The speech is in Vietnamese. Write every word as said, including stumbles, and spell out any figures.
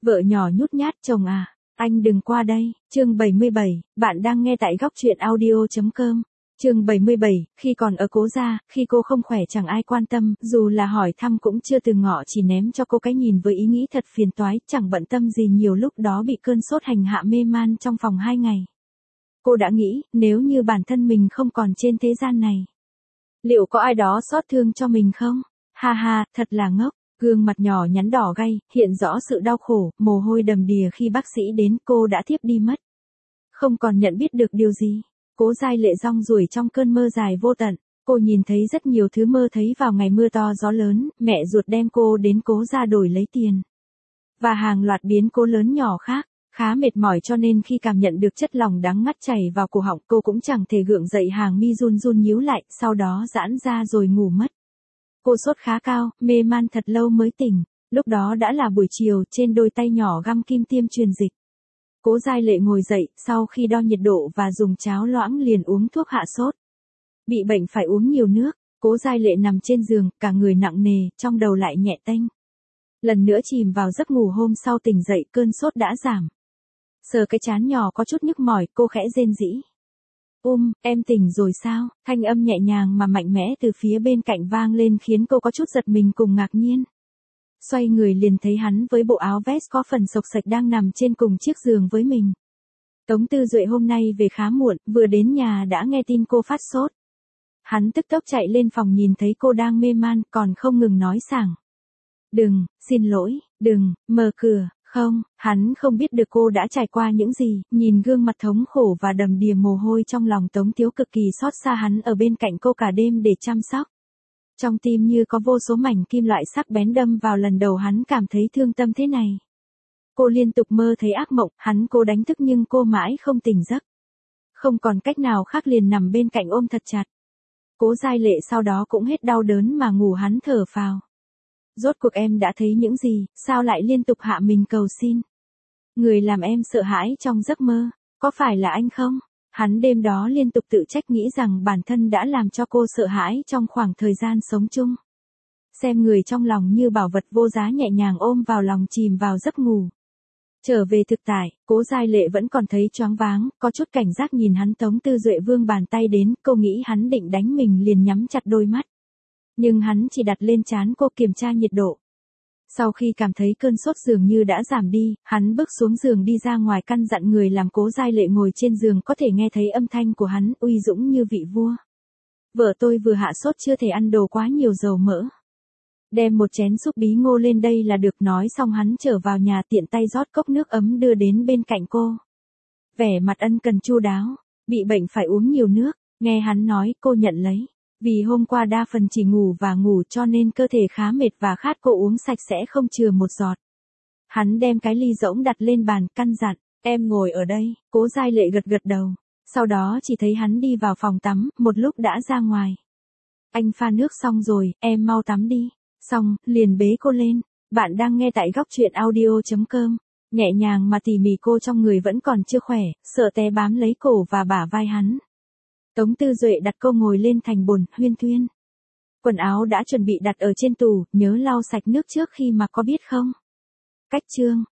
Vợ nhỏ nhút nhát, chồng à, anh đừng qua đây. Chương bảy mươi bảy, bạn đang nghe tại góc truyện audio chấm com. Chương bảy mươi bảy, khi còn ở Cố gia, khi cô không khỏe chẳng ai quan tâm, dù là hỏi thăm cũng chưa từng ngỏ, chỉ ném cho cô cái nhìn với ý nghĩ thật phiền toái, chẳng bận tâm gì nhiều. Lúc đó bị cơn sốt hành hạ mê man trong vòng hai ngày. Cô đã nghĩ, nếu như bản thân mình không còn trên thế gian này, liệu có ai đó xót thương cho mình không? Ha ha, thật là ngốc. Gương mặt nhỏ nhắn đỏ gay, hiện rõ sự đau khổ, mồ hôi đầm đìa khi bác sĩ đến, cô đã thiếp đi mất. Không còn nhận biết được điều gì. Cố Giai Lệ rong ruổi trong cơn mơ dài vô tận. Cô nhìn thấy rất nhiều thứ, mơ thấy vào ngày mưa to gió lớn, mẹ ruột đem cô đến Cố gia đổi lấy tiền. Và hàng loạt biến cố lớn nhỏ khác. Khá mệt mỏi cho nên khi cảm nhận được chất lòng đắng ngắt chảy vào cổ họng, cô cũng chẳng thể gượng dậy, hàng mi run run nhíu lại, sau đó giãn ra rồi ngủ mất. Cô sốt khá cao, mê man thật lâu mới tỉnh. Lúc đó đã là buổi chiều, trên đôi tay nhỏ găm kim tiêm truyền dịch. Cố Giai Lệ ngồi dậy, sau khi đo nhiệt độ và dùng cháo loãng liền uống thuốc hạ sốt. Bị bệnh phải uống nhiều nước. Cố Giai Lệ nằm trên giường, cả người nặng nề, trong đầu lại nhẹ tênh. Lần nữa chìm vào giấc ngủ, hôm sau tỉnh dậy cơn sốt đã giảm. Sờ cái trán nhỏ có chút nhức mỏi, cô khẽ rên rỉ. Um, em tỉnh rồi sao? Thanh âm nhẹ nhàng mà mạnh mẽ từ phía bên cạnh vang lên khiến cô có chút giật mình cùng ngạc nhiên. Xoay người liền thấy hắn với bộ áo vest có phần xộc xệch đang nằm trên cùng chiếc giường với mình. Tống Tư Duệ hôm nay về khá muộn, vừa đến nhà đã nghe tin cô phát sốt. Hắn tức tốc chạy lên phòng, nhìn thấy cô đang mê man, còn không ngừng nói sảng. Đừng, xin lỗi, đừng, mở cửa. Không, hắn không biết được cô đã trải qua những gì, nhìn gương mặt thống khổ và đầm đìa mồ hôi trong lòng Tống Thiếu cực kỳ xót xa. Hắn ở bên cạnh cô cả đêm để chăm sóc. Trong tim như có vô số mảnh kim loại sắc bén đâm vào, lần đầu hắn cảm thấy thương tâm thế này. Cô liên tục mơ thấy ác mộng, hắn cô đánh thức nhưng cô mãi không tỉnh giấc. Không còn cách nào khác liền nằm bên cạnh ôm thật chặt. Cố Giai Lệ sau đó cũng hết đau đớn mà ngủ. Hắn thở phào. Rốt cuộc em đã thấy những gì, sao lại liên tục hạ mình cầu xin? Người làm em sợ hãi trong giấc mơ, có phải là anh không? Hắn đêm đó liên tục tự trách, nghĩ rằng bản thân đã làm cho cô sợ hãi trong khoảng thời gian sống chung. Xem người trong lòng như bảo vật vô giá, nhẹ nhàng ôm vào lòng, chìm vào giấc ngủ. Trở về thực tại, Cố Giai Lệ vẫn còn thấy choáng váng, có chút cảnh giác nhìn hắn. Tống Tư Duệ vươn bàn tay đến, cô nghĩ hắn định đánh mình liền nhắm chặt đôi mắt. Nhưng hắn chỉ đặt lên trán cô, kiểm tra nhiệt độ. Sau khi cảm thấy cơn sốt dường như đã giảm đi, hắn bước xuống giường đi ra ngoài, căn dặn người làm Cố Giai Lệ ngồi trên giường, có thể nghe thấy âm thanh của hắn uy dũng như vị vua. Vợ tôi vừa hạ sốt, chưa thể ăn đồ quá nhiều dầu mỡ. Đem một chén súp bí ngô lên đây là được. Nói xong hắn trở vào nhà, tiện tay rót cốc nước ấm đưa đến bên cạnh cô. Vẻ mặt ân cần chu đáo, bị bệnh phải uống nhiều nước, nghe hắn nói cô nhận lấy. Vì hôm qua đa phần chỉ ngủ và ngủ cho nên cơ thể khá mệt và khát, cô uống sạch sẽ không chừa một giọt. Hắn đem cái ly rỗng đặt lên bàn, căn dặn, em ngồi ở đây. Cố Giai Lệ gật gật đầu. Sau đó chỉ thấy hắn đi vào phòng tắm, một lúc đã ra ngoài. Anh pha nước xong rồi, em mau tắm đi. Xong, liền bế cô lên. Bạn đang nghe tại góc truyện audio chấm com. Nhẹ nhàng mà tỉ mỉ, cô trong người vẫn còn chưa khỏe, sợ té bám lấy cổ và bả vai hắn. Tống Tư Duệ đặt cô ngồi lên thành bồn, huyên thuyên. Quần áo đã chuẩn bị đặt ở trên tủ, nhớ lau sạch nước trước khi mặc có biết không? Cách chương.